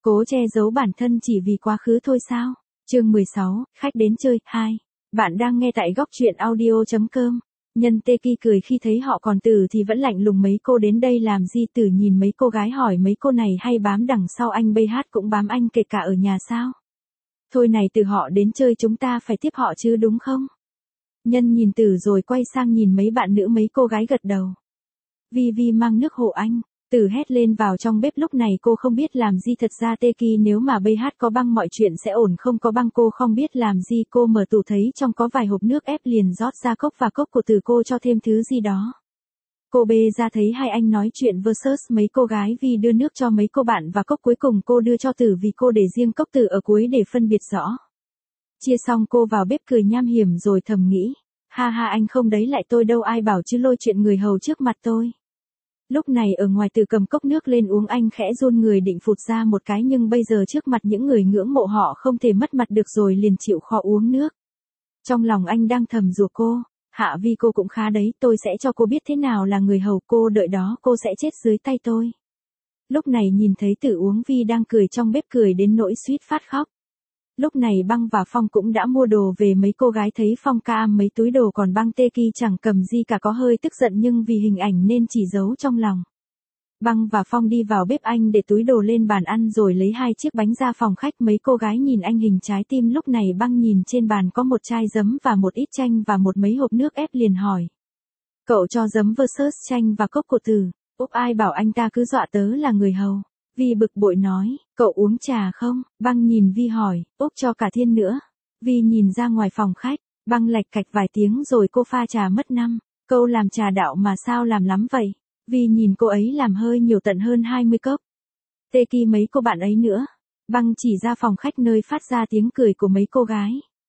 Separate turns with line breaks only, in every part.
Cố che giấu bản thân chỉ vì quá khứ thôi sao? Chương 16, khách đến chơi, 2. Bạn đang nghe tại góc truyện audio.com. Nhân Teki cười khi thấy họ còn Tử thì vẫn lạnh lùng mấy cô đến đây làm gì. Tử nhìn mấy cô gái hỏi mấy cô này hay bám đằng sau anh BH cũng bám anh kể cả ở nhà sao? Thôi này Tử họ đến chơi chúng ta phải tiếp họ chứ đúng không? Nhân nhìn Tử rồi quay sang nhìn mấy bạn nữ mấy cô gái gật đầu. Vi mang nước hộ anh. Tử hét lên vào trong bếp lúc này cô không biết làm gì thật ra Teki nếu mà BH có băng mọi chuyện sẽ ổn không có băng cô không biết làm gì cô mở tủ thấy trong có vài hộp nước ép liền rót ra cốc và cốc của Tử cô cho thêm thứ gì đó. Cô bê ra thấy hai anh nói chuyện versus mấy cô gái vì đưa nước cho mấy cô bạn và cốc cuối cùng cô đưa cho Tử vì cô để riêng cốc Tử ở cuối để phân biệt rõ. Chia xong cô vào bếp cười nham hiểm rồi thầm nghĩ. Ha ha anh không đấy lại tôi đâu ai bảo chứ lôi chuyện người hầu trước mặt tôi. Lúc này ở ngoài Tử cầm cốc nước lên uống anh khẽ run người định phụt ra một cái nhưng bây giờ trước mặt những người ngưỡng mộ họ không thể mất mặt được rồi liền chịu khó uống nước. Trong lòng anh đang thầm rủa cô, Hạ Vi cô cũng khá đấy tôi sẽ cho cô biết thế nào là người hầu cô đợi đó cô sẽ chết dưới tay tôi. Lúc này nhìn thấy Tử uống Vi đang cười trong bếp cười đến nỗi suýt phát khóc. Lúc này Băng và Phong cũng đã mua đồ về mấy cô gái thấy Phong ca mấy túi đồ còn Băng Teki chẳng cầm gì cả có hơi tức giận nhưng vì hình ảnh nên chỉ giấu trong lòng. Băng và Phong đi vào bếp anh để túi đồ lên bàn ăn rồi lấy 2 chiếc bánh ra phòng khách mấy cô gái nhìn anh hình trái tim lúc này Băng nhìn trên bàn có một chai giấm và một ít chanh và một mấy hộp nước ép liền hỏi. Cậu cho giấm versus chanh và cốc của Tử, Úc ai bảo anh ta cứ dọa tớ là người hầu. Vi bực bội nói, cậu uống trà không? Băng nhìn Vi hỏi, Úc cho cả Thiên nữa. Vi nhìn ra ngoài phòng khách, Băng lạch cạch vài tiếng rồi cô pha trà mất 5 câu làm trà đạo mà sao làm lắm vậy? Vi nhìn cô ấy làm hơi nhiều tận hơn 20 cốc. Teki mấy cô bạn ấy nữa. Băng chỉ ra phòng khách nơi phát ra tiếng cười của mấy cô gái.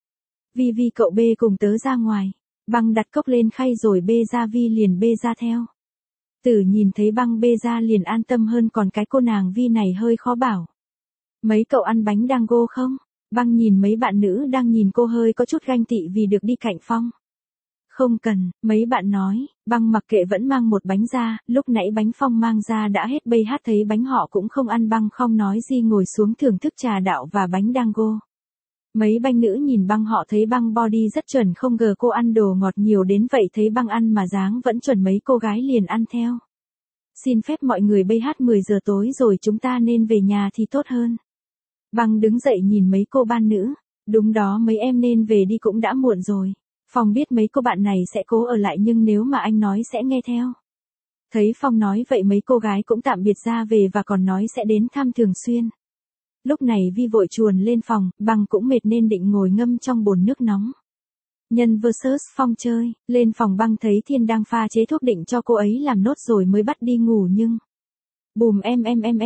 Vi cậu bê cùng tớ ra ngoài. Băng đặt cốc lên khay rồi bê ra Vi liền bê ra theo. Tử nhìn thấy Băng bê ra liền an tâm hơn còn cái cô nàng Vi này hơi khó bảo. Mấy cậu ăn bánh dango không? Băng nhìn mấy bạn nữ đang nhìn cô hơi có chút ganh tị vì được đi cạnh Phong. Không cần, mấy bạn nói, Băng mặc kệ vẫn mang một bánh ra, lúc nãy bánh Phong mang ra đã hết BH thấy bánh họ cũng không ăn Băng không nói gì ngồi xuống thưởng thức trà đạo và bánh dango. Mấy banh nữ nhìn Băng họ thấy Băng body rất chuẩn không ngờ cô ăn đồ ngọt nhiều đến vậy thấy Băng ăn mà dáng vẫn chuẩn mấy cô gái liền ăn theo. Xin phép mọi người BH 10 giờ tối rồi chúng ta nên về nhà thì tốt hơn. Băng đứng dậy nhìn mấy cô ban nữ, đúng đó mấy em nên về đi cũng đã muộn rồi. Phong biết mấy cô bạn này sẽ cố ở lại nhưng nếu mà anh nói sẽ nghe theo. Thấy Phong nói vậy mấy cô gái cũng tạm biệt ra về và còn nói sẽ đến thăm thường xuyên. Lúc này Vi vội chuồn lên phòng, Băng cũng mệt nên định ngồi ngâm trong bồn nước nóng. Nhân versus Phong chơi, lên phòng Băng thấy Thiên đang pha chế thuốc định cho cô ấy làm nốt rồi mới bắt đi ngủ nhưng. Bùm em.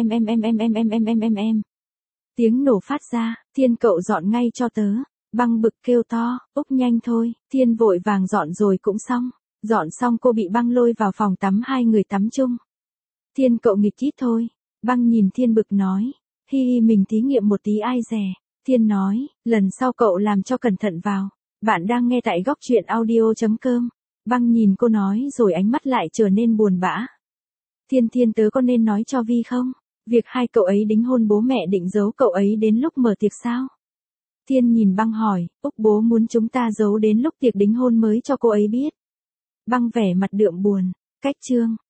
Tiếng nổ phát ra, Thiên cậu dọn ngay cho tớ. Băng bực kêu to, Úc nhanh thôi, Thiên vội vàng dọn rồi cũng xong. Dọn xong cô bị Băng lôi vào phòng tắm hai người tắm chung. Thiên cậu nghịch ít thôi. Băng nhìn Thiên bực nói. Hi mình thí nghiệm một tí ai dè. Thiên nói, lần sau cậu làm cho cẩn thận vào. Bạn đang nghe tại góc truyện audio.com. Băng nhìn cô nói rồi ánh mắt lại trở nên buồn bã. Thiên tớ có nên nói cho Vi không? Việc hai cậu ấy đính hôn bố mẹ định giấu cậu ấy đến lúc mở tiệc sao? Thiên nhìn Băng hỏi, Úc bố muốn chúng ta giấu đến lúc tiệc đính hôn mới cho cô ấy biết. Băng vẻ mặt đượm buồn, cách chương.